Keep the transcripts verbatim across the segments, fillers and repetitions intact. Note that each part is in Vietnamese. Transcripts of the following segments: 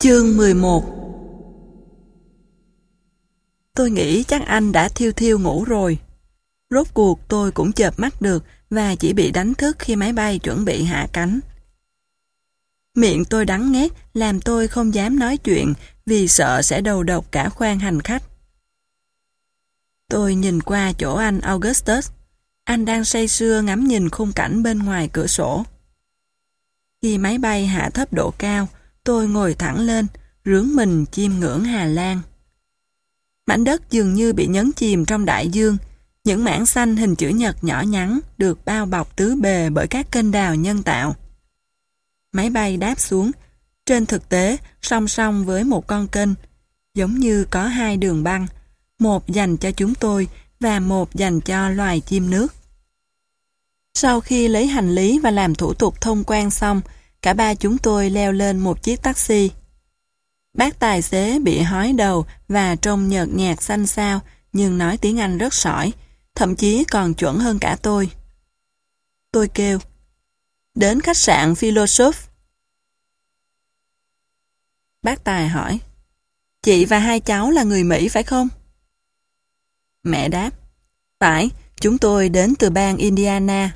Chương mười một. Tôi nghĩ chắc anh đã thiêu thiêu ngủ rồi. Rốt cuộc tôi cũng chợp mắt được và chỉ bị đánh thức khi máy bay chuẩn bị hạ cánh. Miệng tôi đắng nghét làm tôi không dám nói chuyện vì sợ sẽ đầu độc cả khoang hành khách. Tôi nhìn qua chỗ anh Augustus. Anh đang say sưa ngắm nhìn khung cảnh bên ngoài cửa sổ. Khi máy bay hạ thấp độ cao, tôi ngồi thẳng lên, rướn mình chiêm ngưỡng Hà Lan. Mảnh đất dường như bị nhấn chìm trong đại dương, những mảng xanh hình chữ nhật nhỏ nhắn được bao bọc tứ bề bởi các kênh đào nhân tạo. Máy bay đáp xuống, trên thực tế song song với một con kênh, giống như có hai đường băng, một dành cho chúng tôi và một dành cho loài chim nước. Sau khi lấy hành lý và làm thủ tục thông quan xong, cả ba chúng tôi leo lên một chiếc taxi. Bác tài xế bị hói đầu và trông nhợt nhạt xanh xao, nhưng nói tiếng Anh rất sỏi, thậm chí còn chuẩn hơn cả tôi. Tôi kêu, đến khách sạn Philosophe. Bác tài hỏi, chị và hai cháu là người Mỹ phải không? Mẹ đáp, phải, chúng tôi đến từ bang Indiana.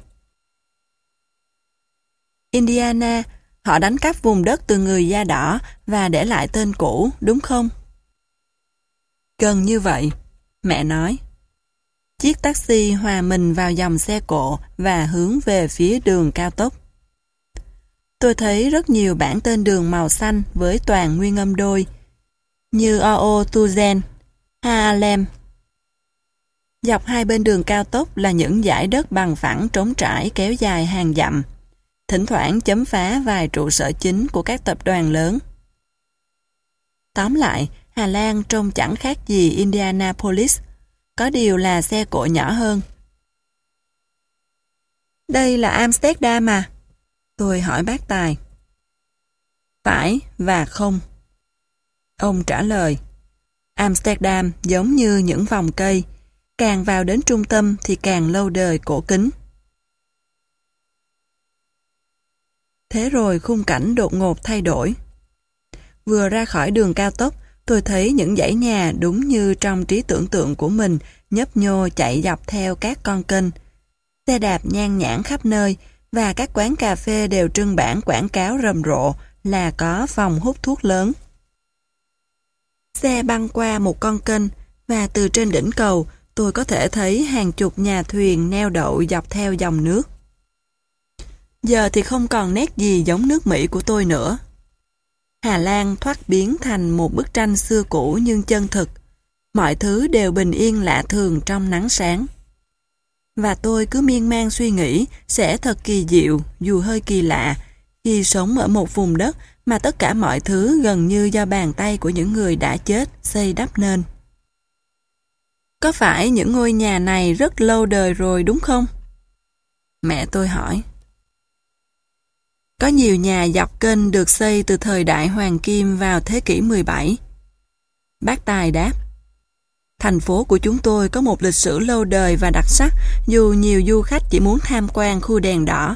Indiana, họ đánh cắp vùng đất từ người da đỏ và để lại tên cũ, đúng không? Gần như vậy, mẹ nói. Chiếc taxi hòa mình vào dòng xe cộ và hướng về phía đường cao tốc. Tôi thấy rất nhiều bảng tên đường màu xanh với toàn nguyên âm đôi, như Oothuizen, Haarlem. Dọc hai bên đường cao tốc là những dải đất bằng phẳng trống trải kéo dài hàng dặm, thỉnh thoảng chấm phá vài trụ sở chính của các tập đoàn lớn. Tóm lại, Hà Lan trông chẳng khác gì Indianapolis, có điều là xe cộ nhỏ hơn. Đây là Amsterdam à? Tôi hỏi bác tài. Phải và không. Ông trả lời, Amsterdam giống như những vòng cây, càng vào đến trung tâm thì càng lâu đời cổ kính. Thế rồi khung cảnh đột ngột thay đổi. Vừa ra khỏi đường cao tốc, tôi thấy những dãy nhà đúng như trong trí tưởng tượng của mình nhấp nhô chạy dọc theo các con kênh. Xe đạp nhan nhản khắp nơi và các quán cà phê đều trưng bảng quảng cáo rầm rộ là có phòng hút thuốc lớn. Xe băng qua một con kênh và từ trên đỉnh cầu tôi có thể thấy hàng chục nhà thuyền neo đậu dọc theo dòng nước. Giờ thì không còn nét gì giống nước Mỹ của tôi nữa. Hà Lan thoát biến thành một bức tranh xưa cũ nhưng chân thực. Mọi thứ đều bình yên lạ thường trong nắng sáng. Và tôi cứ miên man suy nghĩ sẽ thật kỳ diệu, dù hơi kỳ lạ, khi sống ở một vùng đất mà tất cả mọi thứ gần như do bàn tay của những người đã chết xây đắp nên. Có phải những ngôi nhà này rất lâu đời rồi đúng không? Mẹ tôi hỏi. Có nhiều nhà dọc kênh được xây từ thời đại Hoàng Kim vào thế kỷ mười bảy. Bác tài đáp. Thành phố của chúng tôi có một lịch sử lâu đời và đặc sắc dù nhiều du khách chỉ muốn tham quan khu đèn đỏ.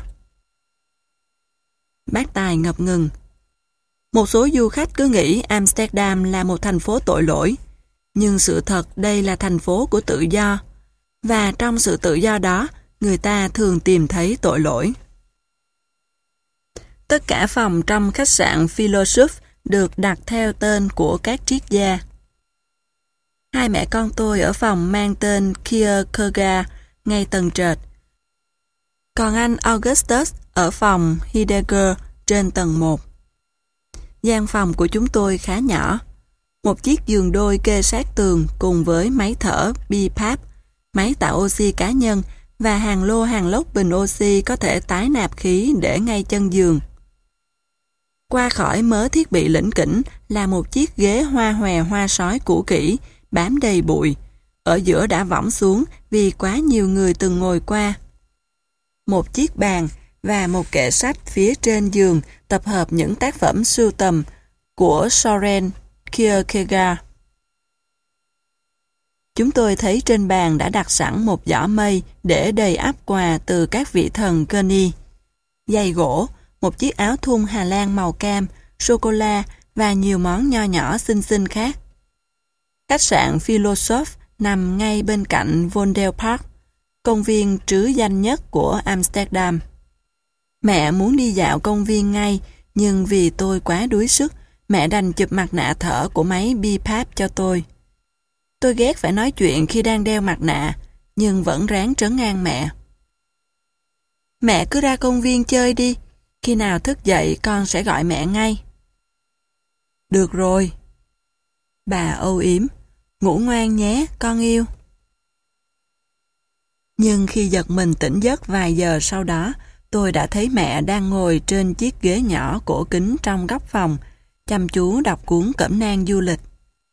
Bác tài ngập ngừng. Một số du khách cứ nghĩ Amsterdam là một thành phố tội lỗi, nhưng sự thật đây là thành phố của tự do, và trong sự tự do đó, người ta thường tìm thấy tội lỗi. Tất cả phòng trong khách sạn Philosophe được đặt theo tên của các triết gia. Hai mẹ con tôi ở phòng mang tên Kierkegaard ngay tầng trệt. Còn anh Augustus ở phòng Heidegger trên tầng một. Gian phòng của chúng tôi khá nhỏ. Một chiếc giường đôi kê sát tường cùng với máy thở bê i pê a pê, máy tạo oxy cá nhân và hàng lô hàng lốc bình oxy có thể tái nạp khí để ngay chân giường. Qua khỏi mớ thiết bị lỉnh kỉnh là một chiếc ghế hoa hòe hoa sói cũ kỹ, bám đầy bụi, ở giữa đã võng xuống vì quá nhiều người từng ngồi qua. Một chiếc bàn và một kệ sách phía trên giường tập hợp những tác phẩm sưu tầm của Søren Kierkegaard. Chúng tôi thấy trên bàn đã đặt sẵn một giỏ mây để đầy ắp quà từ các vị thần Kearney, giày gỗ, một chiếc áo thun Hà Lan màu cam, sô-cô-la và nhiều món nho nhỏ xinh xinh khác. Khách sạn Philosophe nằm ngay bên cạnh Vondelpark, công viên trứ danh nhất của Amsterdam. Mẹ muốn đi dạo công viên ngay, nhưng vì tôi quá đuối sức, mẹ đành chụp mặt nạ thở của máy bê páp cho tôi. Tôi ghét phải nói chuyện khi đang đeo mặt nạ, nhưng vẫn ráng trấn an mẹ. Mẹ cứ ra công viên chơi đi, khi nào thức dậy con sẽ gọi mẹ ngay. Được rồi. Bà âu yếm, ngủ ngoan nhé, con yêu. Nhưng khi giật mình tỉnh giấc vài giờ sau đó, tôi đã thấy mẹ đang ngồi trên chiếc ghế nhỏ cổ kính trong góc phòng, chăm chú đọc cuốn cẩm nang du lịch.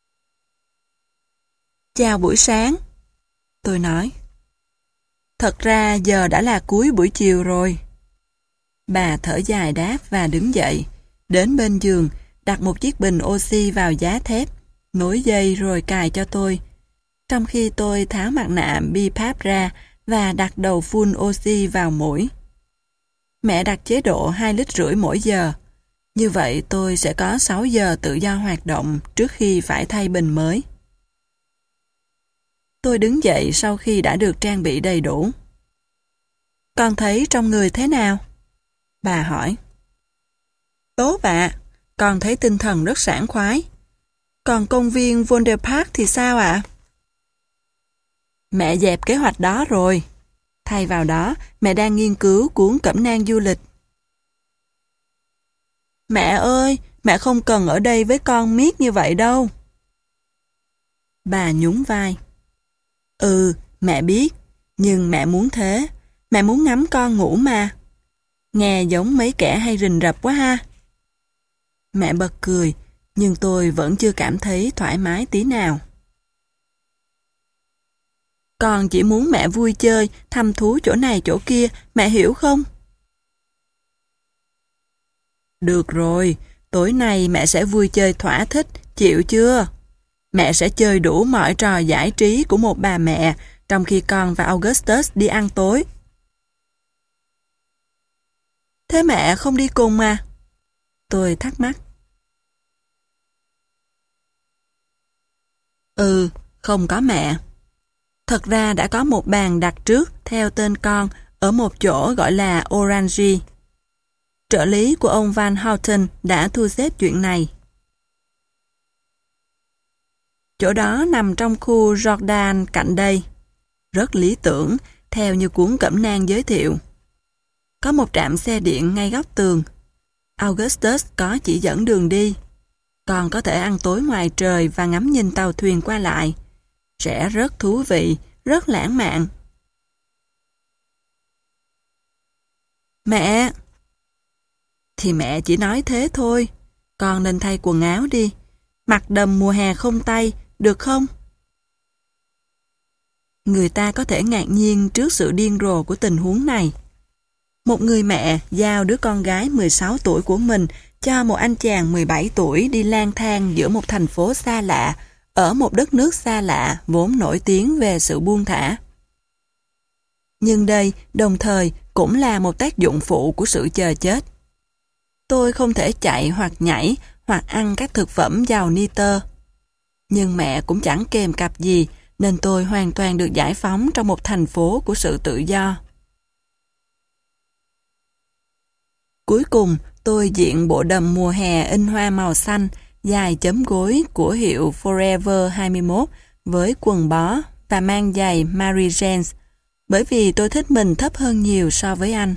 Chào buổi sáng, tôi nói. Thật ra giờ đã là cuối buổi chiều rồi. Bà thở dài đáp và đứng dậy, đến bên giường, đặt một chiếc bình oxy vào giá thép, nối dây rồi cài cho tôi, trong khi tôi tháo mặt nạ bê páp ra và đặt đầu phun oxy vào mũi. Mẹ đặt chế độ hai lít rưỡi mỗi giờ. Như vậy tôi sẽ có sáu giờ tự do hoạt động trước khi phải thay bình mới. Tôi đứng dậy sau khi đã được trang bị đầy đủ. Con thấy trong người thế nào? Bà hỏi. Tốt ạ, con thấy tinh thần rất sảng khoái. Còn công viên Vondelpark thì sao ạ? Mẹ dẹp kế hoạch đó rồi. Thay vào đó, mẹ đang nghiên cứu cuốn cẩm nang du lịch. Mẹ ơi, mẹ không cần ở đây với con miết như vậy đâu. Bà nhún vai. Ừ, mẹ biết, nhưng mẹ muốn thế. Mẹ muốn ngắm con ngủ mà. Nghe giống mấy kẻ hay rình rập quá ha. Mẹ bật cười, nhưng tôi vẫn chưa cảm thấy thoải mái tí nào. Con chỉ muốn mẹ vui chơi, thăm thú chỗ này chỗ kia, mẹ hiểu không? Được rồi, tối nay mẹ sẽ vui chơi thỏa thích, chịu chưa? Mẹ sẽ chơi đủ mọi trò giải trí của một bà mẹ, trong khi con và Augustus đi ăn tối. Thế mẹ không đi cùng mà? Tôi thắc mắc. Ừ, không có mẹ. Thật ra đã có một bàn đặt trước theo tên con ở một chỗ gọi là Orangerie. Trợ lý của ông Van Houten đã thu xếp chuyện này. Chỗ đó nằm trong khu Jordan cạnh đây. Rất lý tưởng, theo như cuốn cẩm nang giới thiệu. Có một trạm xe điện ngay góc tường. Augustus có chỉ dẫn đường đi. Còn có thể ăn tối ngoài trời và ngắm nhìn tàu thuyền qua lại. Sẽ rất thú vị, rất lãng mạn. Mẹ! Thì mẹ chỉ nói thế thôi. Con nên thay quần áo đi. Mặc đầm mùa hè không tay, được không? Người ta có thể ngạc nhiên trước sự điên rồ của tình huống này. Một người mẹ giao đứa con gái mười sáu tuổi của mình cho một anh chàng mười bảy tuổi đi lang thang giữa một thành phố xa lạ, ở một đất nước xa lạ vốn nổi tiếng về sự buông thả. Nhưng đây đồng thời cũng là một tác dụng phụ của sự chờ chết. Tôi không thể chạy hoặc nhảy hoặc ăn các thực phẩm giàu nitơ. Nhưng mẹ cũng chẳng kèm cặp gì, nên tôi hoàn toàn được giải phóng trong một thành phố của sự tự do. Cuối cùng, tôi diện bộ đầm mùa hè in hoa màu xanh, dài chấm gối của hiệu Forever hai mươi mốt với quần bó và mang giày Mary Jane, bởi vì tôi thích mình thấp hơn nhiều so với anh.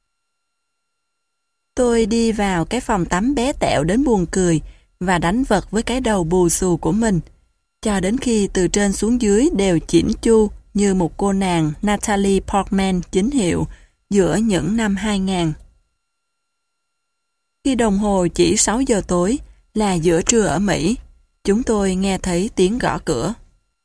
Tôi đi vào cái phòng tắm bé tẹo đến buồn cười và đánh vật với cái đầu bù xù của mình, cho đến khi từ trên xuống dưới đều chỉn chu như một cô nàng Natalie Portman chính hiệu giữa những năm hai nghìn. Khi đồng hồ chỉ sáu giờ tối, là giữa trưa ở Mỹ, chúng tôi nghe thấy tiếng gõ cửa.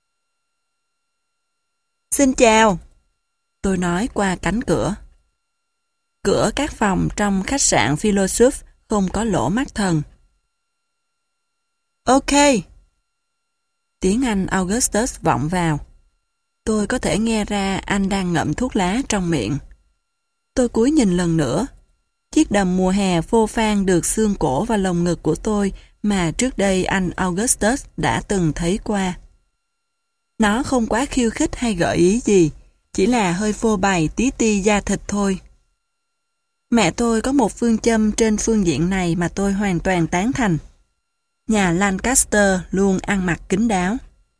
Xin chào, tôi nói qua cánh cửa. Cửa các phòng trong khách sạn Philosophe không có lỗ mắt thần. Ok. Tiếng Anh Augustus vọng vào. Tôi có thể nghe ra anh đang ngậm thuốc lá trong miệng. Tôi cúi nhìn lần nữa. Chiếc đầm mùa hè phô phan được xương cổ và lồng ngực của tôi mà trước đây anh Augustus đã từng thấy qua. Nó không quá khiêu khích hay gợi ý gì, chỉ là hơi phô bày tí ti da thịt thôi. Mẹ tôi có một phương châm trên phương diện này mà tôi hoàn toàn tán thành. Nhà Lancaster luôn ăn mặc kín đáo.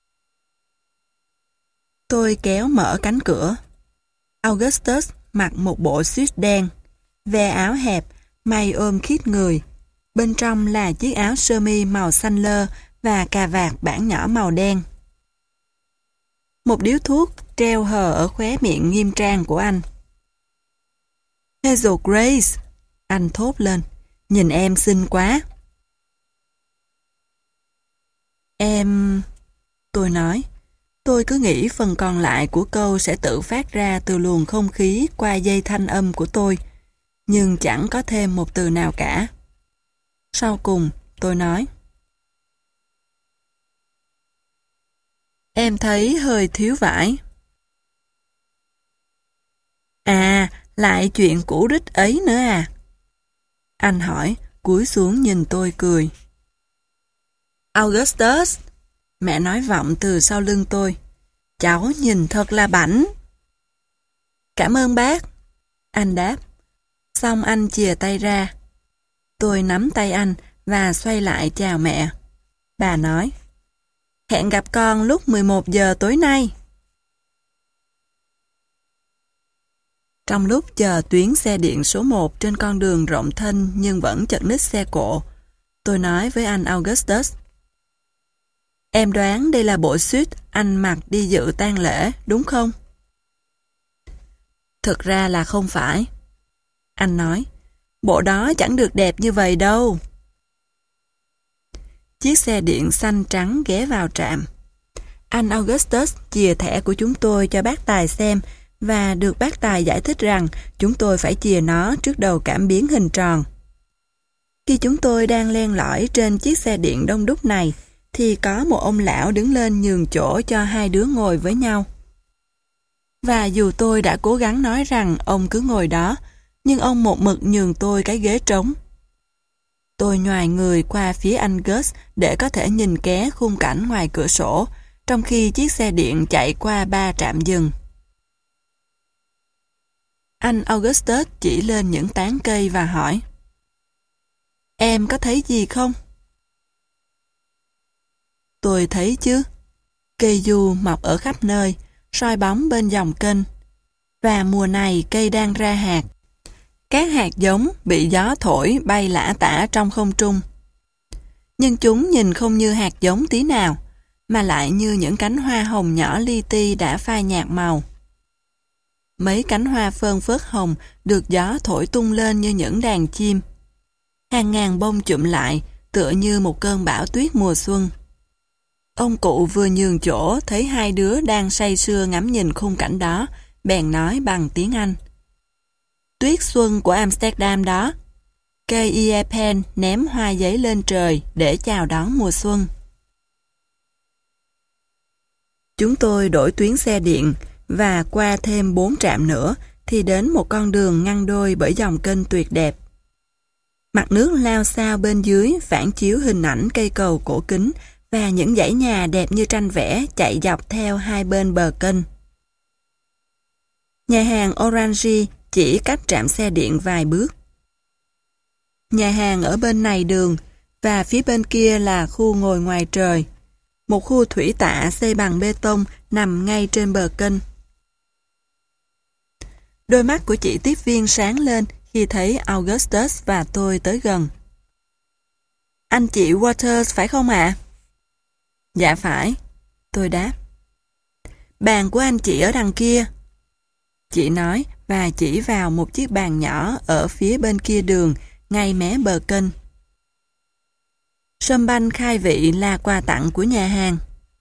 Tôi kéo mở cánh cửa. Augustus mặc một bộ suit đen, ve áo hẹp, may ôm khít người. Bên trong là chiếc áo sơ mi màu xanh lơ và cà vạt bản nhỏ màu đen. Một điếu thuốc treo hờ ở khóe miệng nghiêm trang của anh. Hazel Grace, anh thốt lên, nhìn em xinh quá. Em... Tôi nói, tôi cứ nghĩ phần còn lại của câu sẽ tự phát ra từ luồng không khí qua dây thanh âm của tôi, nhưng chẳng có thêm một từ nào cả. Sau cùng, tôi nói, em thấy hơi thiếu vải. À, lại chuyện cũ rích ấy nữa à? Anh hỏi, cúi xuống nhìn tôi cười. Augustus, mẹ nói vọng từ sau lưng tôi, cháu nhìn thật là bảnh. Cảm ơn bác, anh đáp. Xong anh chìa tay ra. Tôi nắm tay anh và xoay lại chào mẹ. Bà nói, hẹn gặp con lúc mười một giờ tối nay. Trong lúc chờ tuyến xe điện số một trên con đường rộng thênh nhưng vẫn chật ních xe cộ, tôi nói với anh Augustus, em đoán đây là bộ suit anh mặc đi dự tang lễ, đúng không? Thực ra là không phải. Anh nói, bộ đó chẳng được đẹp như vậy đâu. Chiếc xe điện xanh trắng ghé vào trạm. Anh Augustus chìa thẻ của chúng tôi cho bác tài xem và được bác tài giải thích rằng chúng tôi phải chìa nó trước đầu cảm biến hình tròn. Khi chúng tôi đang len lỏi trên chiếc xe điện đông đúc này, thì có một ông lão đứng lên nhường chỗ cho hai đứa ngồi với nhau. Và dù tôi đã cố gắng nói rằng ông cứ ngồi đó, nhưng ông một mực nhường tôi cái ghế trống. Tôi nhoài người qua phía anh Gus để có thể nhìn ké khung cảnh ngoài cửa sổ, trong khi chiếc xe điện chạy qua ba trạm dừng. Anh Augustus chỉ lên những tán cây và hỏi, em có thấy gì không? Tôi thấy chứ. Cây du mọc ở khắp nơi, soi bóng bên dòng kênh. Và mùa này cây đang ra hạt. Các hạt giống bị gió thổi bay lả tả trong không trung. Nhưng chúng nhìn không như hạt giống tí nào, mà lại như những cánh hoa hồng nhỏ li ti đã phai nhạt màu. Mấy cánh hoa phơn phớt hồng được gió thổi tung lên như những đàn chim. Hàng ngàn bông chụm lại, tựa như một cơn bão tuyết mùa xuân. Ông cụ vừa nhường chỗ thấy hai đứa đang say sưa ngắm nhìn khung cảnh đó, bèn nói bằng tiếng Anh. Tuyết xuân của Amsterdam đó. Cây Iepen ném hoa giấy lên trời để chào đón mùa xuân. Chúng tôi đổi tuyến xe điện và qua thêm bốn trạm nữa thì đến một con đường ngăn đôi bởi dòng kênh tuyệt đẹp. Mặt nước lao xao bên dưới phản chiếu hình ảnh cây cầu cổ kính và những dãy nhà đẹp như tranh vẽ chạy dọc theo hai bên bờ kênh. Nhà hàng Orange chỉ cách trạm xe điện vài bước. Nhà hàng ở bên này đường và phía bên kia là khu ngồi ngoài trời, một khu thủy tạ xây bằng bê tông nằm ngay trên bờ kênh. Đôi mắt của chị tiếp viên sáng lên khi thấy Augustus và tôi tới gần. Anh chị Waters phải không ạ? Dạ phải, tôi đáp. Bàn của anh chị ở đằng kia. Chị nói và chỉ vào một chiếc bàn nhỏ ở phía bên kia đường, ngay mé bờ kênh. Sâm banh khai vị là quà tặng của nhà hàng.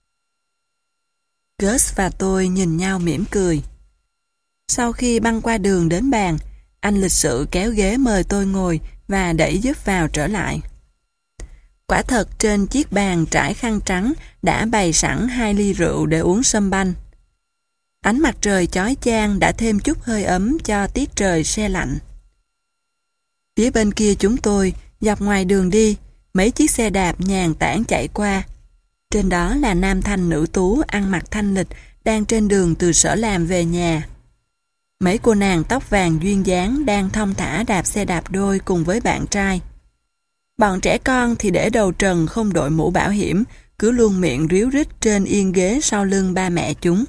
Gus và tôi nhìn nhau mỉm cười. Sau khi băng qua đường đến bàn, anh lịch sự kéo ghế mời tôi ngồi và đẩy giúp vào trở lại. Quả thật trên chiếc bàn trải khăn trắng đã bày sẵn hai ly rượu để uống sâm banh. Ánh mặt trời chói chang đã thêm chút hơi ấm cho tiết trời se lạnh. Phía bên kia chúng tôi, dọc ngoài đường đi, mấy chiếc xe đạp nhàn tản chạy qua. Trên đó là nam thanh nữ tú ăn mặc thanh lịch đang trên đường từ sở làm về nhà. Mấy cô nàng tóc vàng duyên dáng đang thong thả đạp xe đạp đôi cùng với bạn trai. Bọn trẻ con thì để đầu trần không đội mũ bảo hiểm, cứ luôn miệng ríu rít trên yên ghế sau lưng ba mẹ chúng.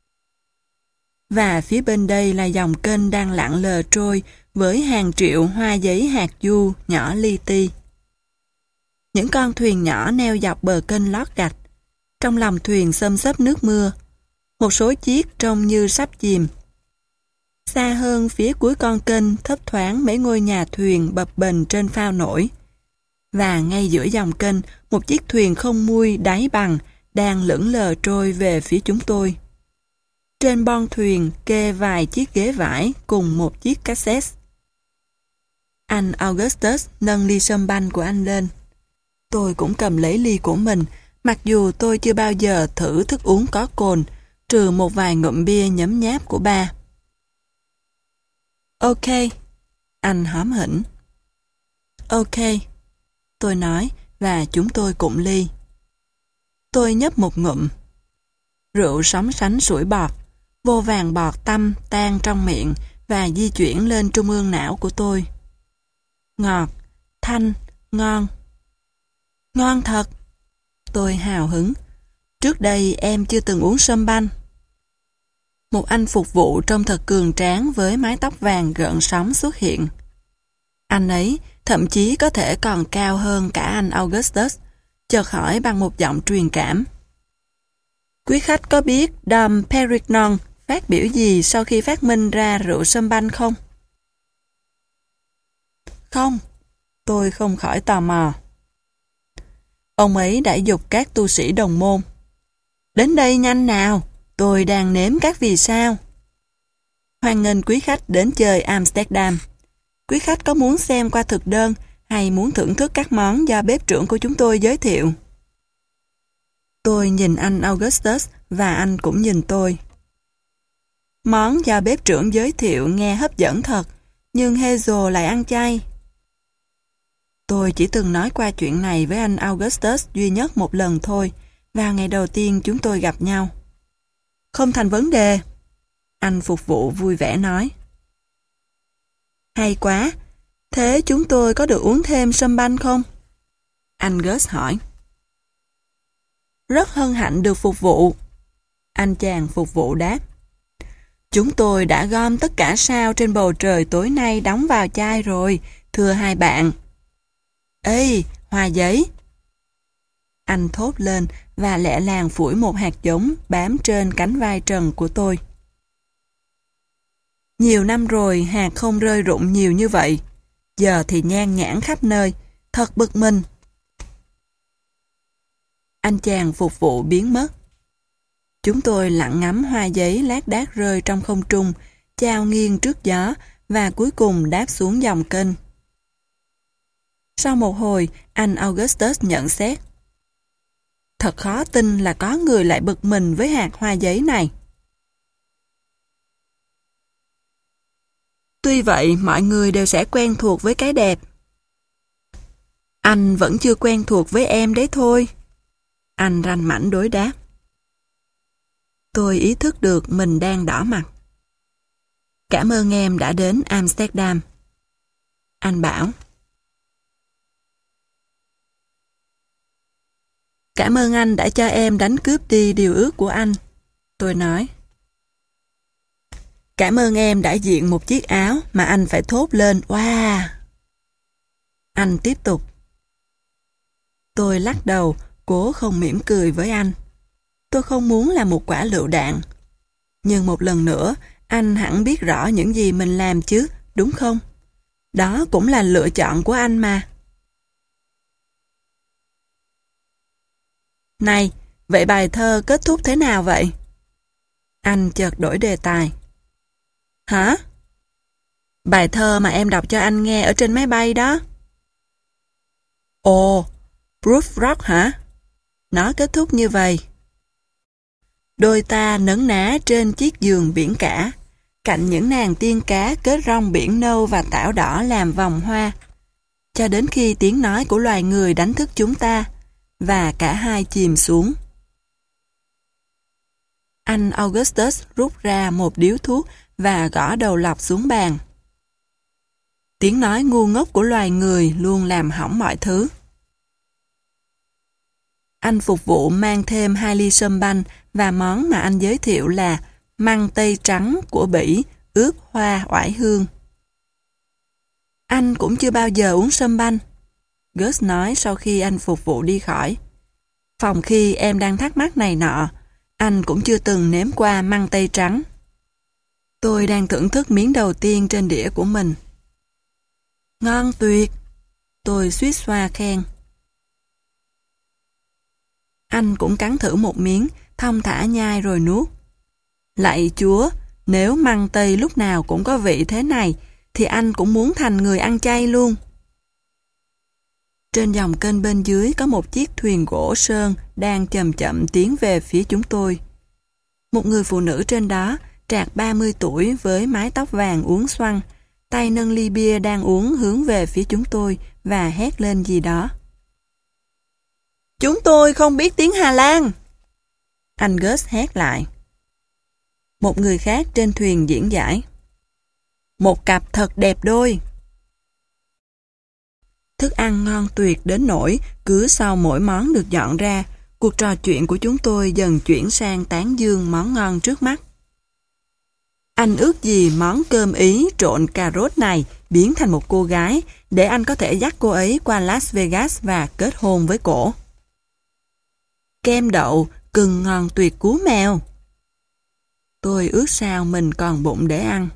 Và phía bên đây là dòng kênh đang lặng lờ trôi với hàng triệu hoa giấy hạt du nhỏ li ti. Những con thuyền nhỏ neo dọc bờ kênh lót gạch. Trong lòng thuyền xâm xấp nước mưa. Một số chiếc trông như sắp chìm. Xa hơn phía cuối con kênh thấp thoáng mấy ngôi nhà thuyền bập bềnh trên phao nổi. Và ngay giữa dòng kênh, một chiếc thuyền không mui đáy bằng đang lững lờ trôi về phía chúng tôi. Trên bon thuyền kê vài chiếc ghế vải cùng một chiếc cassette. Anh Augustus nâng ly sâm banh của anh lên. Tôi cũng cầm lấy ly của mình, mặc dù tôi chưa bao giờ thử thức uống có cồn, trừ một vài ngụm bia nhấm nháp của ba. Ok, anh hóm hỉnh. Ok, tôi nói và chúng tôi cụng ly. Tôi nhấp một ngụm. Rượu sóng sánh sủi bọt, vô vàng bọt tăm tan trong miệng và di chuyển lên trung ương não của tôi. Ngọt, thanh, ngon. Ngon thật. Tôi hào hứng. Trước đây em chưa từng uống sâm banh. Một anh phục vụ trông thật cường tráng với mái tóc vàng gợn sóng xuất hiện. Anh ấy thậm chí có thể còn cao hơn cả anh Augustus, chợt hỏi bằng một giọng truyền cảm. Quý khách có biết Dom Perignon phát biểu gì sau khi phát minh ra rượu sâm banh không? Không, tôi không khỏi tò mò. Ông ấy đã giục các tu sĩ đồng môn. Đến đây nhanh nào, tôi đang nếm các vì sao. Hoan nghênh quý khách đến chơi Amsterdam. Quý khách có muốn xem qua thực đơn hay muốn thưởng thức các món do bếp trưởng của chúng tôi giới thiệu? Tôi nhìn anh Augustus và anh cũng nhìn tôi. Món do bếp trưởng giới thiệu nghe hấp dẫn thật, nhưng Hazel lại ăn chay. Tôi chỉ từng nói qua chuyện này với anh Augustus duy nhất một lần thôi, vào ngày đầu tiên chúng tôi gặp nhau. Không thành vấn đề. Anh phục vụ vui vẻ nói. Hay quá, thế chúng tôi có được uống thêm sâm banh không? Anh Gus hỏi. Rất hân hạnh được phục vụ. Anh chàng phục vụ đáp. Chúng tôi đã gom tất cả sao trên bầu trời tối nay đóng vào chai rồi, thưa hai bạn. Ê, hoa giấy! Anh thốt lên và lẹ làng phủi một hạt giống bám trên cánh vai trần của tôi. Nhiều năm rồi hạt không rơi rụng nhiều như vậy. Giờ thì nhan nhản khắp nơi, thật bực mình. Anh chàng phục vụ biến mất. Chúng tôi lặng ngắm hoa giấy lác đác rơi trong không trung, chao nghiêng trước gió và cuối cùng đáp xuống dòng kênh. Sau một hồi, anh Augustus nhận xét. Thật khó tin là có người lại bực mình với hạt hoa giấy này. Tuy vậy, mọi người đều sẽ quen thuộc với cái đẹp. Anh vẫn chưa quen thuộc với em đấy thôi. Anh ranh mãnh đối đáp. Tôi ý thức được mình đang đỏ mặt. Cảm ơn em đã đến Amsterdam. Anh bảo. Cảm ơn anh đã cho em đánh cướp đi điều ước của anh. Tôi nói. Cảm ơn em đã diện một chiếc áo mà anh phải thốt lên. Wow! Anh tiếp tục. Tôi lắc đầu, cố không mỉm cười với anh. Tôi không muốn là một quả lựu đạn. Nhưng một lần nữa, anh hẳn biết rõ những gì mình làm chứ, đúng không? Đó cũng là lựa chọn của anh mà. Này, vậy bài thơ kết thúc thế nào vậy? Anh chợt đổi đề tài. Hả? Bài thơ mà em đọc cho anh nghe ở trên máy bay đó. Ồ, Proof Rock hả? Nó kết thúc như vậy. Đôi ta nấn ná trên chiếc giường biển cả, cạnh những nàng tiên cá kết rong biển nâu và tảo đỏ làm vòng hoa. cho đến khi tiếng nói của loài người đánh thức chúng ta, và cả hai chìm xuống. Anh Augustus rút ra một điếu thuốc và gõ đầu lọc xuống bàn. Tiếng nói ngu ngốc của loài người luôn làm hỏng mọi thứ. Anh phục vụ mang thêm hai ly sâm banh và món mà anh giới thiệu là măng tây trắng của Bỉ ướp hoa oải hương. Anh cũng chưa bao giờ uống sâm banh, Gus nói sau khi anh phục vụ đi khỏi. Phòng khi em đang thắc mắc này nọ, anh cũng chưa từng nếm qua măng tây trắng. Tôi đang thưởng thức miếng đầu tiên trên đĩa của mình. Ngon tuyệt, tôi suýt xoa khen. Anh cũng cắn thử một miếng, thong thả nhai rồi nuốt. Lạy Chúa, nếu măng tây lúc nào cũng có vị thế này, thì anh cũng muốn thành người ăn chay luôn. Trên dòng kênh bên dưới có một chiếc thuyền gỗ sơn đang chậm chậm tiến về phía chúng tôi. Một người phụ nữ trên đó, trạc ba mươi tuổi với mái tóc vàng uốn xoăn, tay nâng ly bia đang uống hướng về phía chúng tôi và hét lên gì đó. Chúng tôi không biết tiếng Hà Lan! Anh Gus hét lại. Một người khác trên thuyền diễn giải. Một cặp thật đẹp đôi. Thức ăn ngon tuyệt đến nỗi cứ sau mỗi món được dọn ra, cuộc trò chuyện của chúng tôi dần chuyển sang tán dương món ngon trước mắt. Anh ước gì món cơm Ý trộn cà rốt này biến thành một cô gái để anh có thể dắt cô ấy qua Las Vegas và kết hôn với cổ. Kem đậu, cưng ngon tuyệt cú mèo. Tôi ước sao mình còn bụng để ăn.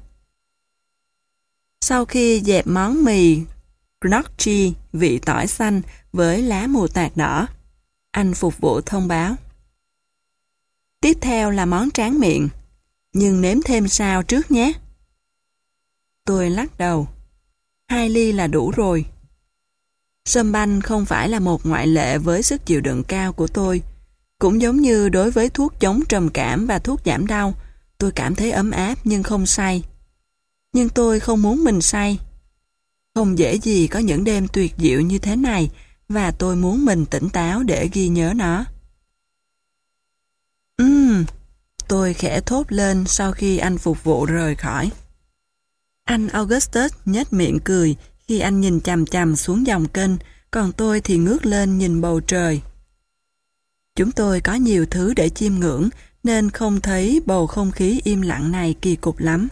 Sau khi dẹp món mì gnocchi vị tỏi xanh với lá mù tạt đỏ, anh phục vụ thông báo. Tiếp theo là món tráng miệng, nhưng nếm thêm sao trước nhé. Tôi lắc đầu. Hai ly là đủ rồi. Sâm banh không phải là một ngoại lệ với sức chịu đựng cao của tôi. Cũng giống như đối với thuốc chống trầm cảm và thuốc giảm đau, tôi cảm thấy ấm áp nhưng không say. Nhưng tôi không muốn mình say. Không dễ gì có những đêm tuyệt diệu như thế này, và tôi muốn mình tỉnh táo để ghi nhớ nó. Ừm, tôi khẽ thốt lên sau khi anh phục vụ rời khỏi. Anh Augustus nhếch miệng cười khi anh nhìn chằm chằm xuống dòng kênh, còn tôi thì ngước lên nhìn bầu trời. Chúng tôi có nhiều thứ để chiêm ngưỡng, nên không thấy bầu không khí im lặng này kỳ cục lắm.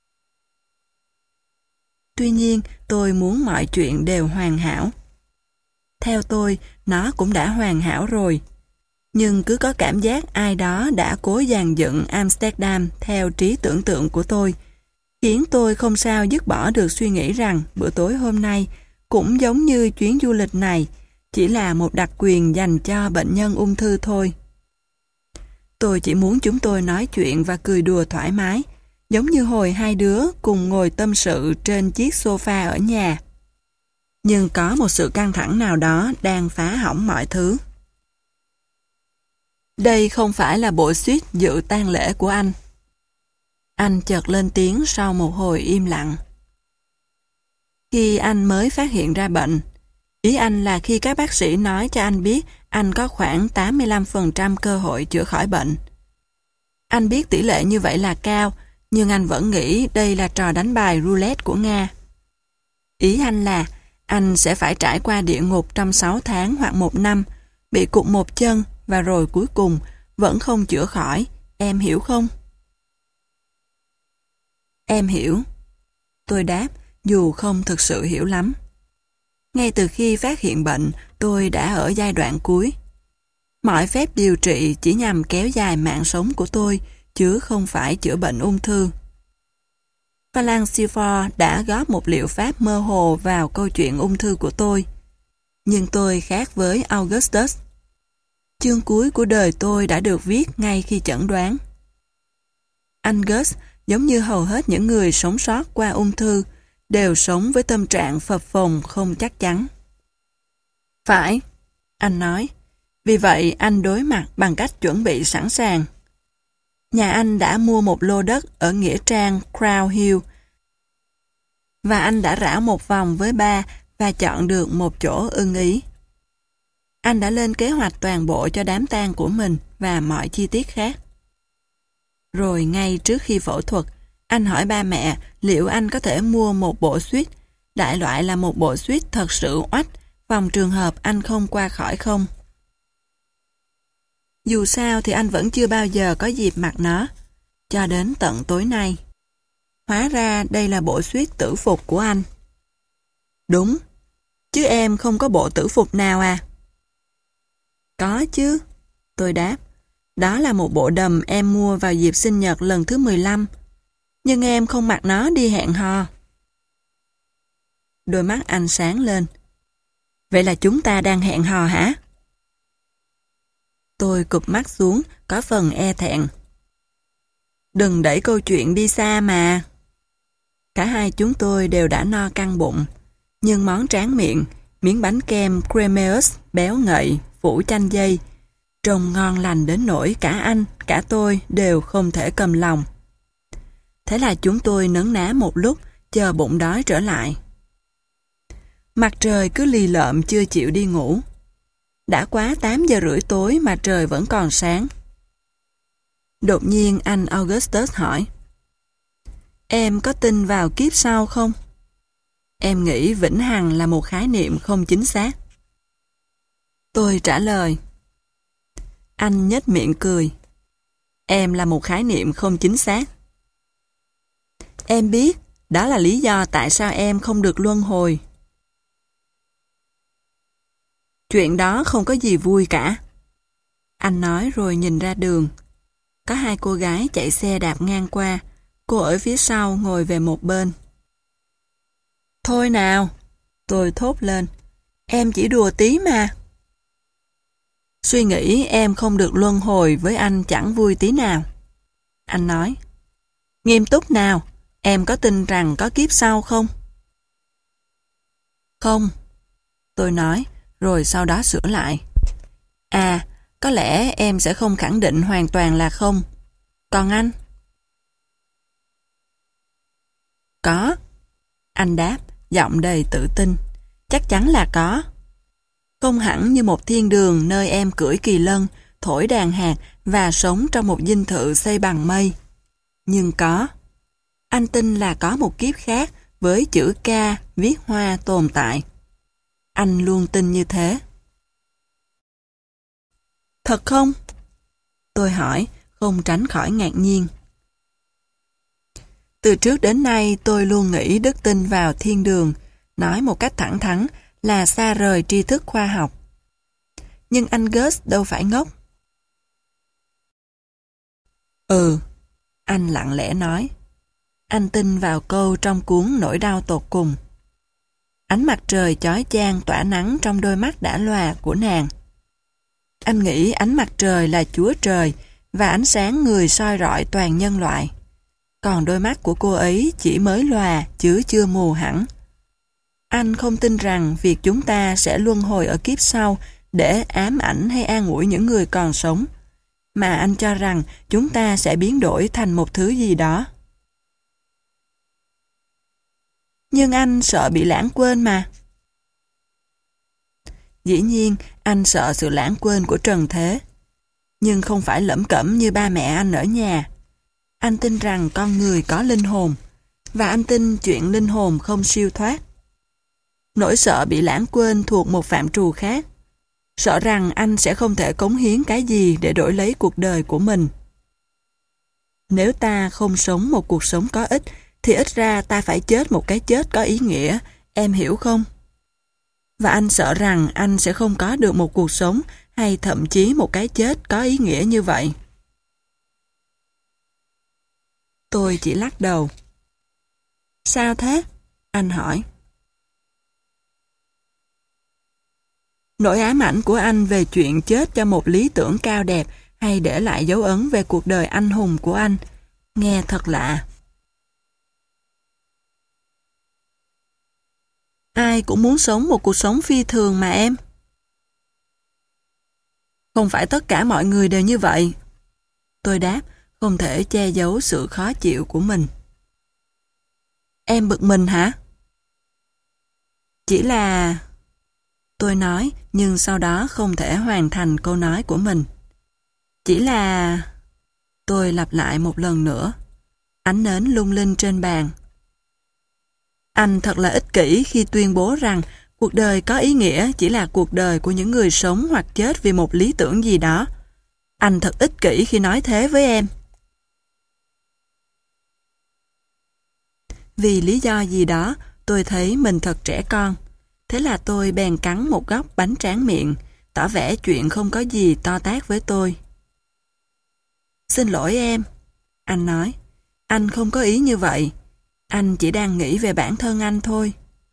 Tuy nhiên, tôi muốn mọi chuyện đều hoàn hảo. Theo tôi, nó cũng đã hoàn hảo rồi. Nhưng cứ có cảm giác ai đó đã cố dàn dựng Amsterdam theo trí tưởng tượng của tôi, khiến tôi không sao dứt bỏ được suy nghĩ rằng bữa tối hôm nay cũng giống như chuyến du lịch này, chỉ là một đặc quyền dành cho bệnh nhân ung thư thôi. Tôi chỉ muốn chúng tôi nói chuyện và cười đùa thoải mái, giống như hồi hai đứa cùng ngồi tâm sự trên chiếc sofa ở nhà. Nhưng có một sự căng thẳng nào đó đang phá hỏng mọi thứ. Đây không phải là bộ suýt dự tang lễ của anh. Anh chợt lên tiếng sau một hồi im lặng. Khi anh mới phát hiện ra bệnh, ý anh là khi các bác sĩ nói cho anh biết anh có khoảng tám mươi lăm phần trăm cơ hội chữa khỏi bệnh. Anh biết tỷ lệ như vậy là cao, nhưng anh vẫn nghĩ đây là trò đánh bài roulette của Nga. Ý anh là anh sẽ phải trải qua địa ngục trong sáu tháng hoặc một năm, bị cụt một chân và rồi cuối cùng vẫn không chữa khỏi. Em hiểu không? Em hiểu. Tôi đáp, dù không thực sự hiểu lắm. Ngay từ khi phát hiện bệnh, tôi đã ở giai đoạn cuối. Mọi phép điều trị chỉ nhằm kéo dài mạng sống của tôi, chứ không phải chữa bệnh ung thư. Phalanxifor đã góp một liệu pháp mơ hồ vào câu chuyện ung thư của tôi. Nhưng tôi khác với Augustus. Chương cuối của đời tôi đã được viết ngay khi chẩn đoán. Anh Gus, giống như hầu hết những người sống sót qua ung thư, đều sống với tâm trạng phập phồng không chắc chắn. Phải, anh nói. Vì vậy anh đối mặt bằng cách chuẩn bị sẵn sàng. Nhà anh đã mua một lô đất ở nghĩa trang Crown Hill và anh đã rảo một vòng với ba và chọn được một chỗ ưng ý. Anh đã lên kế hoạch toàn bộ cho đám tang của mình và mọi chi tiết khác. Rồi ngay trước khi phẫu thuật, anh hỏi ba mẹ liệu anh có thể mua một bộ suýt, đại loại là một bộ suýt thật sự oách, phòng trường hợp anh không qua khỏi không. Dù sao thì anh vẫn chưa bao giờ có dịp mặc nó, cho đến tận tối nay. Hóa ra đây là bộ suýt tử phục của anh. Đúng, chứ em không có bộ tử phục nào à? Có chứ, tôi đáp. Đó là một bộ đầm em mua vào dịp sinh nhật lần thứ mười lăm. Nhưng em không mặc nó đi hẹn hò. Đôi mắt anh sáng lên. Vậy là chúng ta đang hẹn hò hả? Tôi cụp mắt xuống, có phần e thẹn. Đừng đẩy câu chuyện đi xa mà. Cả hai chúng tôi đều đã no căng bụng. Nhưng món tráng miệng, miếng bánh kem Cremeus béo ngậy, phủ chanh dây, trông ngon lành đến nỗi cả anh, cả tôi đều không thể cầm lòng. Thế là chúng tôi nấn ná một lúc, chờ bụng đói trở lại. Mặt trời cứ lì lợm chưa chịu đi ngủ. Đã quá tám giờ rưỡi tối mà trời vẫn còn sáng. Đột nhiên anh Augustus hỏi: Em có tin vào kiếp sau không? Em nghĩ vĩnh hằng là một khái niệm không chính xác. Tôi trả lời. Anh nhếch miệng cười. Em là một khái niệm không chính xác. Em biết, đó là lý do tại sao em không được luân hồi. Chuyện đó không có gì vui cả. Anh nói rồi nhìn ra đường. Có hai cô gái chạy xe đạp ngang qua. Cô ở phía sau ngồi về một bên. Thôi nào, tôi thốt lên. Em chỉ đùa tí mà. Suy nghĩ em không được luân hồi với anh chẳng vui tí nào. Anh nói. Nghiêm túc nào, em có tin rằng có kiếp sau không? Không. Tôi nói, rồi sau đó sửa lại. À, có lẽ em sẽ không khẳng định hoàn toàn là không. Còn anh? Có. Anh đáp, giọng đầy tự tin. Chắc chắn là có. Không hẳn như một thiên đường nơi em cưỡi kỳ lân, thổi đàn hạt và sống trong một dinh thự xây bằng mây. Nhưng có. Anh tin là có một kiếp khác với chữ K viết hoa tồn tại. Anh luôn tin như thế. Thật không? Tôi hỏi, không tránh khỏi ngạc nhiên. Từ trước đến nay tôi luôn nghĩ đức tin vào thiên đường, nói một cách thẳng thắn là xa rời tri thức khoa học. Nhưng anh Gus đâu phải ngốc. Ừ, anh lặng lẽ nói. Anh tin vào câu trong cuốn Nỗi đau tột cùng. Ánh mặt trời chói chang tỏa nắng trong đôi mắt đã lòa của nàng. Anh nghĩ ánh mặt trời là Chúa Trời và ánh sáng người soi rọi toàn nhân loại. Còn đôi mắt của cô ấy chỉ mới lòa chứ chưa mù hẳn. Anh không tin rằng việc chúng ta sẽ luân hồi ở kiếp sau để ám ảnh hay an ủi những người còn sống, mà anh cho rằng chúng ta sẽ biến đổi thành một thứ gì đó. Nhưng anh sợ bị lãng quên mà. Dĩ nhiên, anh sợ sự lãng quên của trần thế. Nhưng không phải lẩm cẩm như ba mẹ anh ở nhà. Anh tin rằng con người có linh hồn, và anh tin chuyện linh hồn không siêu thoát. Nỗi sợ bị lãng quên thuộc một phạm trù khác. Sợ rằng anh sẽ không thể cống hiến cái gì để đổi lấy cuộc đời của mình. Nếu ta không sống một cuộc sống có ích, thì ít ra ta phải chết một cái chết có ý nghĩa, em hiểu không? Và anh sợ rằng anh sẽ không có được một cuộc sống hay thậm chí một cái chết có ý nghĩa như vậy. Tôi chỉ lắc đầu. Sao thế? Anh hỏi. Nỗi ám ảnh của anh về chuyện chết cho một lý tưởng cao đẹp hay để lại dấu ấn về cuộc đời anh hùng của anh, nghe thật lạ. Ai cũng muốn sống một cuộc sống phi thường mà em. Không phải tất cả mọi người đều như vậy. Tôi đáp, không thể che giấu sự khó chịu của mình. Em bực mình hả? Chỉ là... Tôi nói, nhưng sau đó không thể hoàn thành câu nói của mình. Chỉ là... Tôi lặp lại một lần nữa. Ánh nến lung linh trên bàn. Anh thật là ích kỷ khi tuyên bố rằng cuộc đời có ý nghĩa chỉ là cuộc đời của những người sống hoặc chết vì một lý tưởng gì đó. Anh thật ích kỷ khi nói thế với em. Vì lý do gì đó, tôi thấy mình thật trẻ con. Thế là tôi bèn cắn một góc bánh tráng miệng, tỏ vẻ chuyện không có gì to tát với tôi. Xin lỗi em, anh nói. Anh không có ý như vậy. Anh chỉ đang nghĩ về bản thân anh thôi.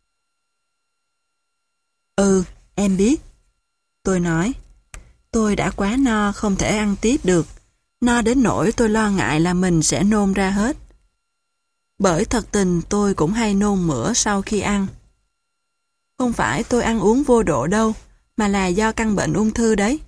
Ừ, em biết. Tôi nói. Tôi đã quá no không thể ăn tiếp được. No đến nỗi tôi lo ngại là mình sẽ nôn ra hết. Bởi thật tình tôi cũng hay nôn mửa sau khi ăn. Không phải tôi ăn uống vô độ đâu, mà là do căn bệnh ung thư đấy.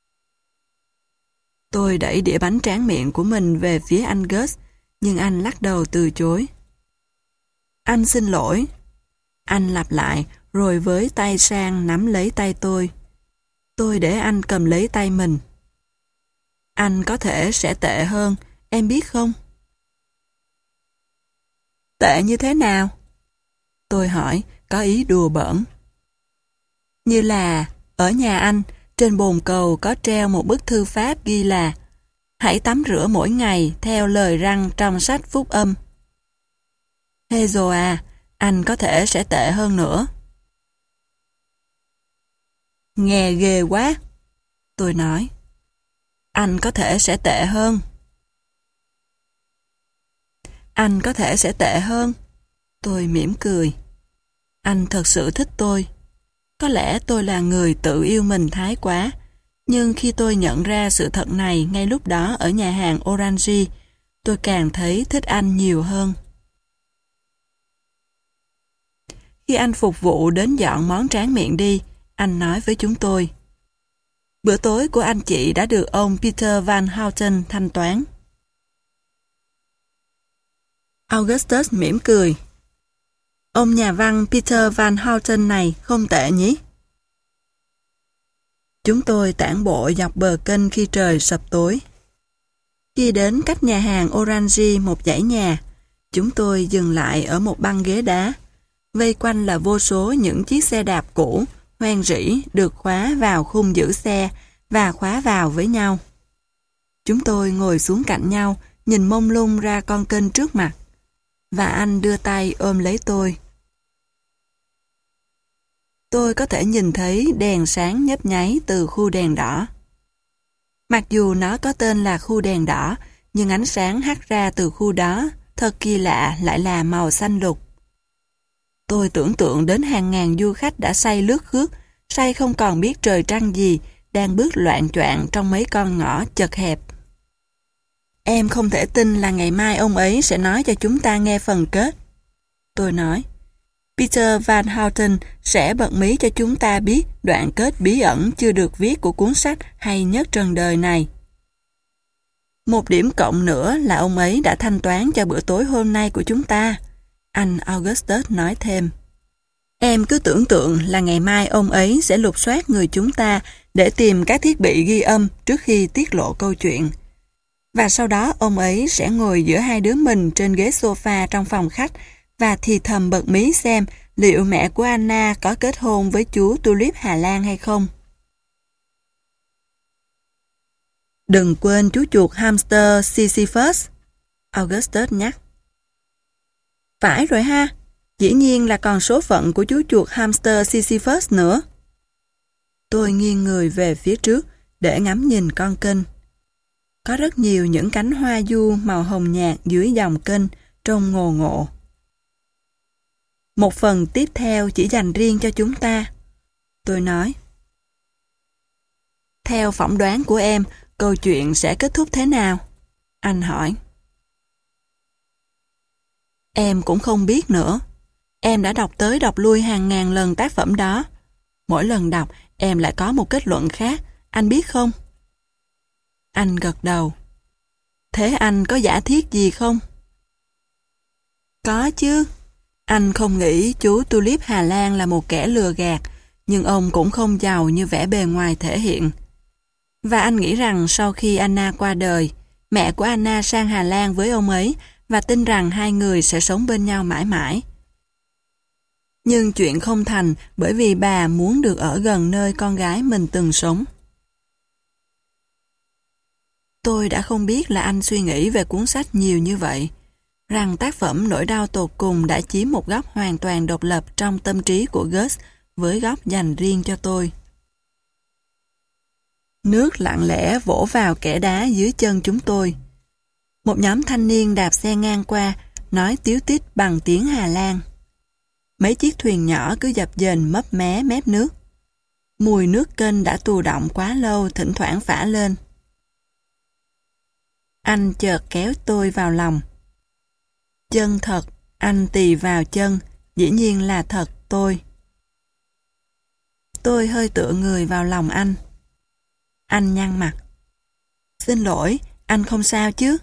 Tôi đẩy đĩa bánh tráng miệng của mình về phía anh Gus, nhưng anh lắc đầu từ chối. Anh xin lỗi. Anh lặp lại, rồi với tay sang nắm lấy tay tôi. Tôi để anh cầm lấy tay mình. Anh có thể sẽ tệ hơn, em biết không? Tệ như thế nào? Tôi hỏi, có ý đùa bỡn. Như là, ở nhà anh, trên bồn cầu có treo một bức thư pháp ghi là hãy tắm rửa mỗi ngày theo lời răn trong sách Phúc Âm. Hazel à, anh có thể sẽ tệ hơn nữa. Nghe ghê quá. Tôi nói. Anh có thể sẽ tệ hơn. Anh có thể sẽ tệ hơn. Tôi mỉm cười. Anh thật sự thích tôi. Có lẽ tôi là người tự yêu mình thái quá, nhưng khi tôi nhận ra sự thật này ngay lúc đó ở nhà hàng Orange, tôi càng thấy thích anh nhiều hơn. Khi anh phục vụ đến dọn món tráng miệng đi, anh nói với chúng tôi. Bữa tối của anh chị đã được ông Peter Van Houten thanh toán. Augustus mỉm cười. Ông nhà văn Peter Van Houten này không tệ nhỉ? Chúng tôi tản bộ dọc bờ kênh khi trời sập tối. Khi đến cách nhà hàng Orange một dãy nhà, chúng tôi dừng lại ở một băng ghế đá. Vây quanh là vô số những chiếc xe đạp cũ, hoen rỉ được khóa vào khung giữ xe và khóa vào với nhau. Chúng tôi ngồi xuống cạnh nhau, nhìn mông lung ra con kênh trước mặt. Và anh đưa tay ôm lấy tôi. Tôi có thể nhìn thấy đèn sáng nhấp nháy từ khu đèn đỏ. Mặc dù nó có tên là khu đèn đỏ, nhưng ánh sáng hắt ra từ khu đó, thật kỳ lạ lại là màu xanh lục. Tôi tưởng tượng đến hàng ngàn du khách đã say lướt khước, say không còn biết trời trăng gì, đang bước loạng choạng trong mấy con ngõ chật hẹp. Em không thể tin là ngày mai ông ấy sẽ nói cho chúng ta nghe phần kết. Tôi nói, Peter Van Houten sẽ bật mí cho chúng ta biết đoạn kết bí ẩn chưa được viết của cuốn sách hay nhất trần đời này. Một điểm cộng nữa là ông ấy đã thanh toán cho bữa tối hôm nay của chúng ta. Anh Augustus nói thêm. Em cứ tưởng tượng là ngày mai ông ấy sẽ lục soát người chúng ta để tìm các thiết bị ghi âm trước khi tiết lộ câu chuyện. Và sau đó ông ấy sẽ ngồi giữa hai đứa mình trên ghế sofa trong phòng khách và thì thầm bật mí xem liệu mẹ của Anna có kết hôn với chú Tulip Hà Lan hay không. Đừng quên chú chuột hamster Sisyphus, Augustus nhắc. Phải rồi ha, dĩ nhiên là còn số phận của chú chuột hamster Sisyphus nữa. Tôi nghiêng người về phía trước để ngắm nhìn con kênh. Có rất nhiều những cánh hoa du màu hồng nhạt dưới dòng kênh trông ngồ ngộ. Một phần tiếp theo chỉ dành riêng cho chúng ta. Tôi nói. Theo phỏng đoán của em, câu chuyện sẽ kết thúc thế nào? Anh hỏi. Em cũng không biết nữa. Em đã đọc tới đọc lui hàng ngàn lần tác phẩm đó. Mỗi lần đọc, em lại có một kết luận khác. Anh biết không? Anh gật đầu. Thế anh có giả thiết gì không? Có chứ. Anh không nghĩ chú Tulip Hà Lan là một kẻ lừa gạt, nhưng ông cũng không giàu như vẻ bề ngoài thể hiện. Và anh nghĩ rằng sau khi Anna qua đời, mẹ của Anna sang Hà Lan với ông ấy và tin rằng hai người sẽ sống bên nhau mãi mãi. Nhưng chuyện không thành bởi vì bà muốn được ở gần nơi con gái mình từng sống. Tôi đã không biết là anh suy nghĩ về cuốn sách nhiều như vậy, rằng tác phẩm Nỗi đau tột cùng đã chiếm một góc hoàn toàn độc lập trong tâm trí của Gus với góc dành riêng cho tôi. Nước lặng lẽ vỗ vào kẽ đá dưới chân chúng tôi. Một nhóm thanh niên đạp xe ngang qua, nói tíu tít bằng tiếng Hà Lan. Mấy chiếc thuyền nhỏ cứ dập dềnh mấp mé mép nước. Mùi nước kênh đã tù đọng quá lâu thỉnh thoảng phả lên. Anh chợt kéo tôi vào lòng. Chân thật, anh tì vào chân, dĩ nhiên là thật tôi. Tôi hơi tựa người vào lòng anh. Anh nhăn mặt. Xin lỗi, anh không sao chứ?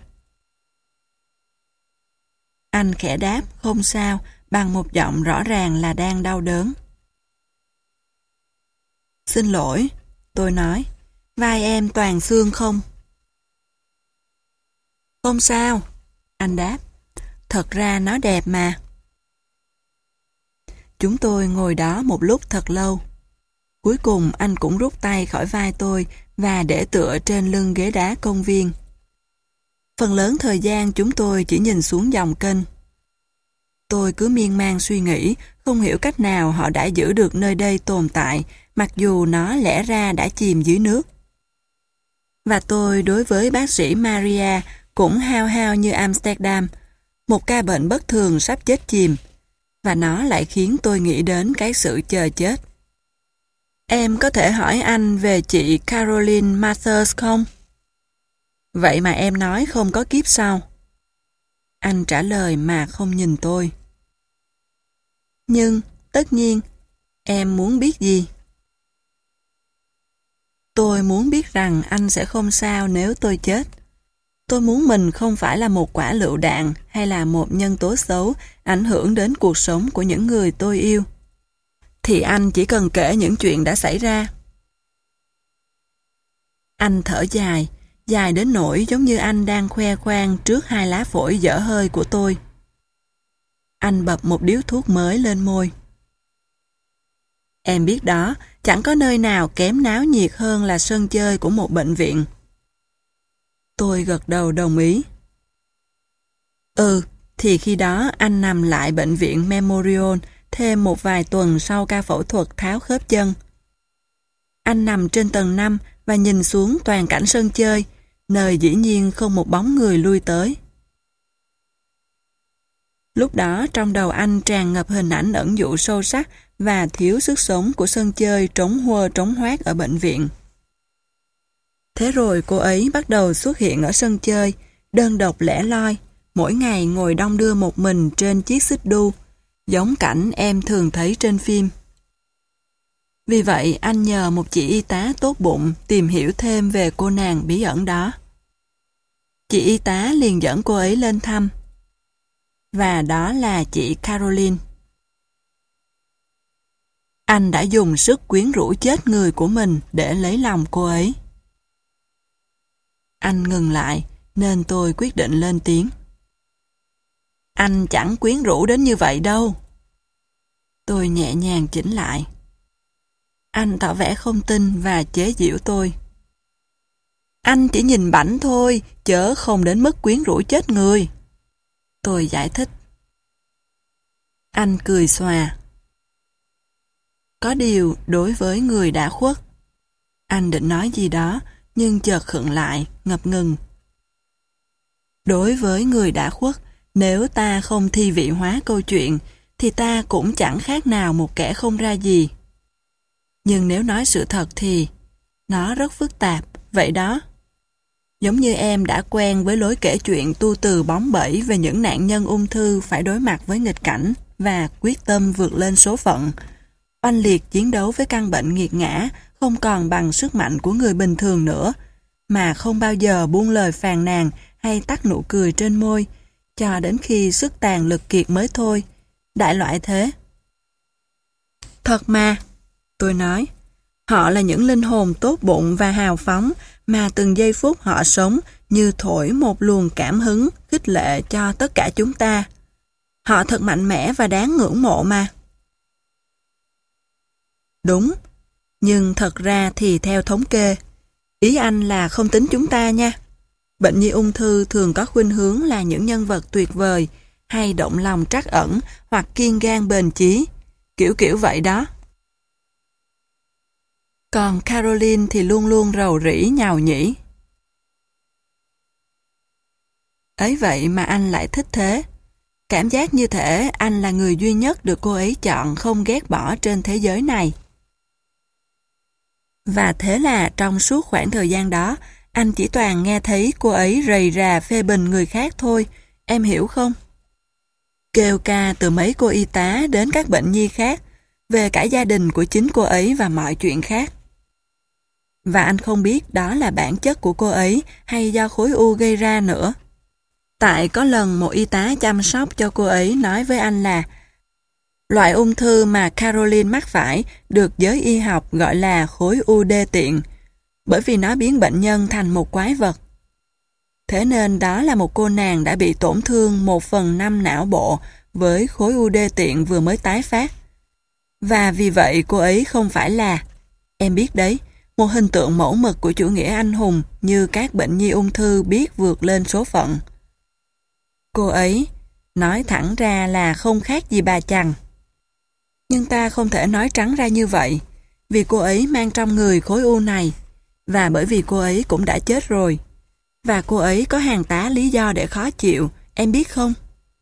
Anh khẽ đáp không sao bằng một giọng rõ ràng là đang đau đớn. Xin lỗi, tôi nói, vai em toàn xương không? Không sao, anh đáp, thật ra nó đẹp mà. Chúng tôi ngồi đó một lúc thật lâu. Cuối cùng anh cũng rút tay khỏi vai tôi và để tựa trên lưng ghế đá công viên. Phần lớn thời gian chúng tôi chỉ nhìn xuống dòng kênh. Tôi cứ miên man suy nghĩ, không hiểu cách nào họ đã giữ được nơi đây tồn tại, mặc dù nó lẽ ra đã chìm dưới nước. Và tôi đối với bác sĩ Maria cũng hao hao như Amsterdam, một ca bệnh bất thường sắp chết chìm, và nó lại khiến tôi nghĩ đến cái sự chờ chết. Em có thể hỏi anh về chị Caroline Mathers không? Vậy mà em nói không có kiếp sau. Anh trả lời mà không nhìn tôi. Nhưng, tất nhiên, em muốn biết gì? Tôi muốn biết rằng anh sẽ không sao nếu tôi chết. Tôi muốn mình không phải là một quả lựu đạn hay là một nhân tố xấu ảnh hưởng đến cuộc sống của những người tôi yêu. Thì anh chỉ cần kể những chuyện đã xảy ra. Anh thở dài, dài đến nỗi giống như anh đang khoe khoang trước hai lá phổi dở hơi của tôi. Anh bập một điếu thuốc mới lên môi. Em biết đó, chẳng có nơi nào kém náo nhiệt hơn là sân chơi của một bệnh viện. Tôi gật đầu đồng ý. Ừ, thì khi đó anh nằm lại bệnh viện Memorial thêm một vài tuần sau ca phẫu thuật tháo khớp chân. Anh nằm trên tầng năm và nhìn xuống toàn cảnh sân chơi, nơi dĩ nhiên không một bóng người lui tới. Lúc đó trong đầu anh tràn ngập hình ảnh ẩn dụ sâu sắc và thiếu sức sống của sân chơi trống huơ trống hoác ở bệnh viện. Thế rồi cô ấy bắt đầu xuất hiện ở sân chơi, đơn độc lẻ loi, mỗi ngày ngồi đong đưa một mình trên chiếc xích đu, giống cảnh em thường thấy trên phim. Vì vậy anh nhờ một chị y tá tốt bụng tìm hiểu thêm về cô nàng bí ẩn đó. Chị y tá liền dẫn cô ấy lên thăm. Và đó là chị Caroline. Anh đã dùng sức quyến rũ chết người của mình để lấy lòng cô ấy. Anh ngừng lại, nên tôi quyết định lên tiếng. Anh chẳng quyến rũ đến như vậy đâu. Tôi nhẹ nhàng chỉnh lại. Anh tỏ vẻ không tin và chế giễu tôi. Anh chỉ nhìn bảnh thôi, chớ không đến mức quyến rũ chết người. Tôi giải thích. Anh cười xòa. Có điều đối với người đã khuất. Anh định nói gì đó, nhưng chợt khựng lại, ngập ngừng. Đối với người đã khuất, nếu ta không thi vị hóa câu chuyện, thì ta cũng chẳng khác nào một kẻ không ra gì. Nhưng nếu nói sự thật thì nó rất phức tạp, vậy đó. Giống như em đã quen với lối kể chuyện tu từ bóng bẩy về những nạn nhân ung thư phải đối mặt với nghịch cảnh và quyết tâm vượt lên số phận, oanh liệt chiến đấu với căn bệnh nghiệt ngã không còn bằng sức mạnh của người bình thường nữa, mà không bao giờ buông lời phàn nàn hay tắt nụ cười trên môi, cho đến khi sức tàn lực kiệt mới thôi, Đại loại thế. Thật mà, tôi nói. Họ là những linh hồn tốt bụng và hào phóng mà từng giây phút họ sống như thổi một luồng cảm hứng, khích lệ cho tất cả chúng ta. Họ thật mạnh mẽ và đáng ngưỡng mộ mà. Đúng, nhưng thật ra thì theo thống kê, ý anh là không tính chúng ta nha. Bệnh nhi ung thư thường có khuynh hướng là những nhân vật tuyệt vời, hay động lòng trắc ẩn, hoặc kiên gan bền chí, kiểu kiểu vậy đó. Còn Caroline thì luôn luôn rầu rĩ nhàu nhĩ. Ấy vậy mà anh lại thích thế. Cảm giác như thể anh là người duy nhất được cô ấy chọn không ghét bỏ trên thế giới này. Và thế là trong suốt khoảng thời gian đó, anh chỉ toàn nghe thấy cô ấy rầy rà phê bình người khác thôi, em hiểu không? Kêu ca từ mấy cô y tá đến các bệnh nhi khác, về cả gia đình của chính cô ấy và mọi chuyện khác. Và anh không biết đó là bản chất của cô ấy hay do khối u gây ra nữa. Tại có lần một y tá chăm sóc cho cô ấy nói với anh là loại ung thư mà Caroline mắc phải được giới y học gọi là khối u đê tiện, bởi vì nó biến bệnh nhân thành một quái vật. Thế nên đó là một cô nàng đã bị tổn thương một phần năm não bộ với khối u đê tiện vừa mới tái phát. Và vì vậy cô ấy không phải là, em biết đấy, một hình tượng mẫu mực của chủ nghĩa anh hùng như các bệnh nhi ung thư biết vượt lên số phận. Cô ấy nói thẳng ra là không khác gì bà chằn. Nhưng ta không thể nói trắng ra như vậy, vì cô ấy mang trong người khối u này, và bởi vì cô ấy cũng đã chết rồi. Và cô ấy có hàng tá lý do để khó chịu, em biết không?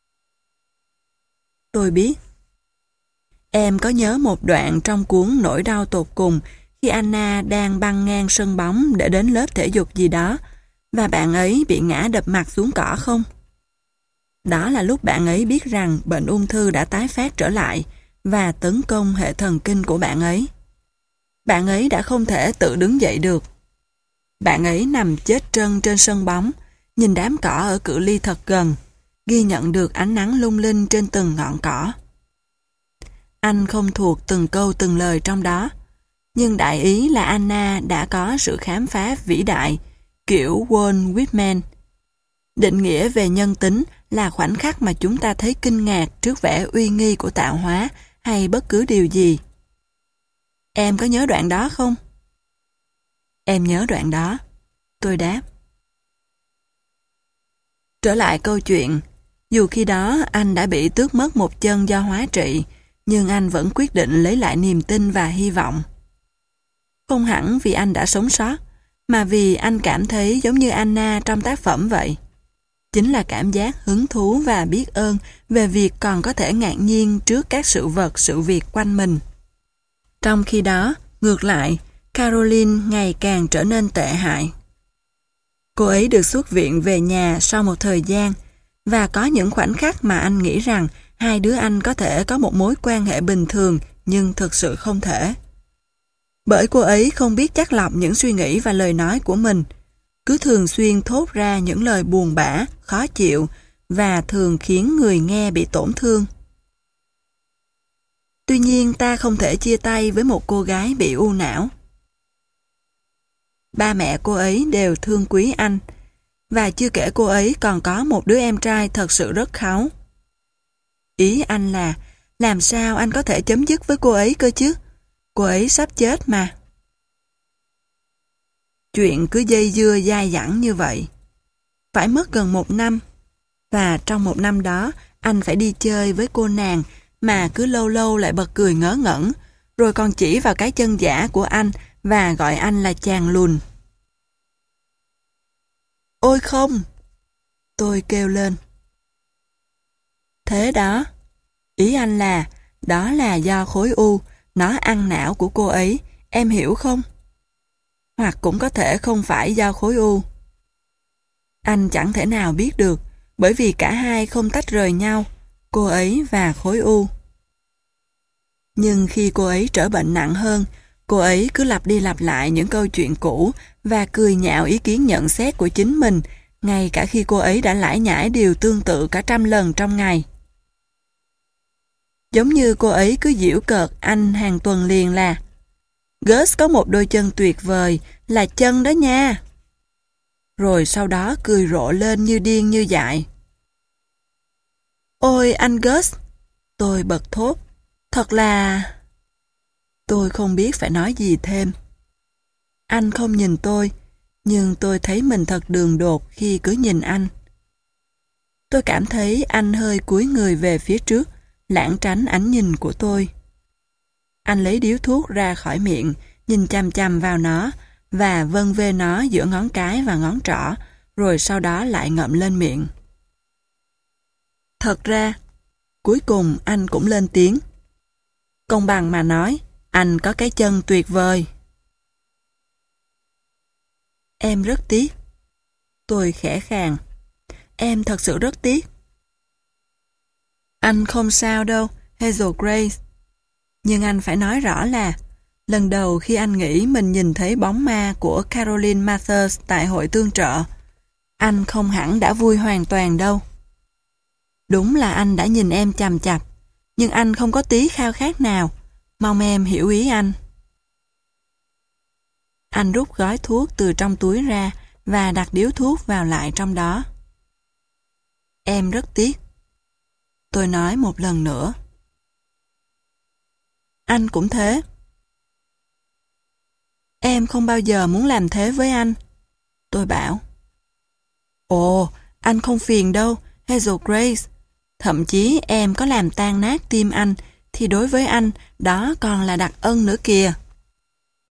Tôi biết. Em có nhớ một đoạn trong cuốn Nỗi đau tột cùng khi Anna đang băng ngang sân bóng để đến lớp thể dục gì đó, và bạn ấy bị ngã đập mặt xuống cỏ không? Đó là lúc bạn ấy biết rằng bệnh ung thư đã tái phát trở lại và tấn công hệ thần kinh của bạn ấy. Bạn ấy đã không thể tự đứng dậy được. Bạn ấy nằm chết trân trên sân bóng, nhìn đám cỏ ở cự ly thật gần, ghi nhận được ánh nắng lung linh trên từng ngọn cỏ. Anh không thuộc từng câu từng lời trong đó, nhưng đại ý là Anna đã có sự khám phá vĩ đại, kiểu Walt Whitman. Định nghĩa về nhân tính là khoảnh khắc mà chúng ta thấy kinh ngạc trước vẻ uy nghi của tạo hóa hay bất cứ điều gì. Em có nhớ đoạn đó không? Em nhớ đoạn đó. Tôi đáp. Trở lại câu chuyện, dù khi đó anh đã bị tước mất một chân do hóa trị, nhưng anh vẫn quyết định lấy lại niềm tin và hy vọng. Không hẳn vì anh đã sống sót, mà vì anh cảm thấy giống như Anna trong tác phẩm vậy. Chính là cảm giác hứng thú và biết ơn về việc còn có thể ngạc nhiên trước các sự vật, sự việc quanh mình. Trong khi đó, ngược lại, Caroline ngày càng trở nên tệ hại. Cô ấy được xuất viện về nhà sau một thời gian, và có những khoảnh khắc mà anh nghĩ rằng hai đứa anh có thể có một mối quan hệ bình thường, nhưng thực sự không thể. Bởi cô ấy không biết chắt lọc những suy nghĩ và lời nói của mình, cứ thường xuyên thốt ra những lời buồn bã, khó chịu và thường khiến người nghe bị tổn thương. Tuy nhiên ta không thể chia tay với một cô gái bị u não. Ba mẹ cô ấy đều thương quý anh, và chưa kể cô ấy còn có một đứa em trai thật sự rất kháu. Ý anh là, làm sao anh có thể chấm dứt với cô ấy cơ chứ? Cô ấy sắp chết mà. Chuyện cứ dây dưa dai dẳng như vậy. Phải mất gần một năm, và trong một năm đó, anh phải đi chơi với cô nàng mà cứ lâu lâu lại bật cười ngớ ngẩn, rồi còn chỉ vào cái chân giả của anh và gọi anh là chàng lùn. Ôi không! Tôi kêu lên. Thế đó, ý anh là, đó là do khối u, nó ăn não của cô ấy, em hiểu không? Hoặc cũng có thể không phải do khối u. Anh chẳng thể nào biết được, bởi vì cả hai không tách rời nhau, cô ấy và khối u. Nhưng khi cô ấy trở bệnh nặng hơn, cô ấy cứ lặp đi lặp lại những câu chuyện cũ và cười nhạo ý kiến nhận xét của chính mình, ngay cả khi cô ấy đã lải nhải điều tương tự cả trăm lần trong ngày. Giống như cô ấy cứ giễu cợt anh hàng tuần liền là Gus có một đôi chân tuyệt vời, là chân đó nha. Rồi sau đó cười rộ lên như điên như dại. Ôi anh Gus, tôi bật thốt, thật là... Tôi không biết phải nói gì thêm. Anh không nhìn tôi, nhưng tôi thấy mình thật đường đột khi cứ nhìn anh. Tôi cảm thấy anh hơi cúi người về phía trước, lảng tránh ánh nhìn của tôi. Anh lấy điếu thuốc ra khỏi miệng, nhìn chằm chằm vào nó và vân vê nó giữa ngón cái và ngón trỏ, rồi sau đó lại ngậm lên miệng. Thật ra, cuối cùng anh cũng lên tiếng. Công bằng mà nói, anh có cái chân tuyệt vời. Em rất tiếc. Tôi khẽ khàng. Em thật sự rất tiếc. Anh không sao đâu, Hazel Grace. Nhưng anh phải nói rõ là lần đầu khi anh nghĩ mình nhìn thấy bóng ma của Caroline Mathers tại hội tương trợ, anh không hẳn đã vui hoàn toàn đâu. Đúng là anh đã nhìn em chằm chằm, nhưng anh không có tí khao khát nào. Mong em hiểu ý anh. Anh rút gói thuốc từ trong túi ra và đặt điếu thuốc vào lại trong đó. Em rất tiếc. Tôi nói một lần nữa. Anh cũng thế. Em không bao giờ muốn làm thế với anh. Tôi bảo. Ồ, anh không phiền đâu, Hazel Grace. Thậm chí em có làm tan nát tim anh, thì đối với anh, đó còn là đặc ân nữa kìa.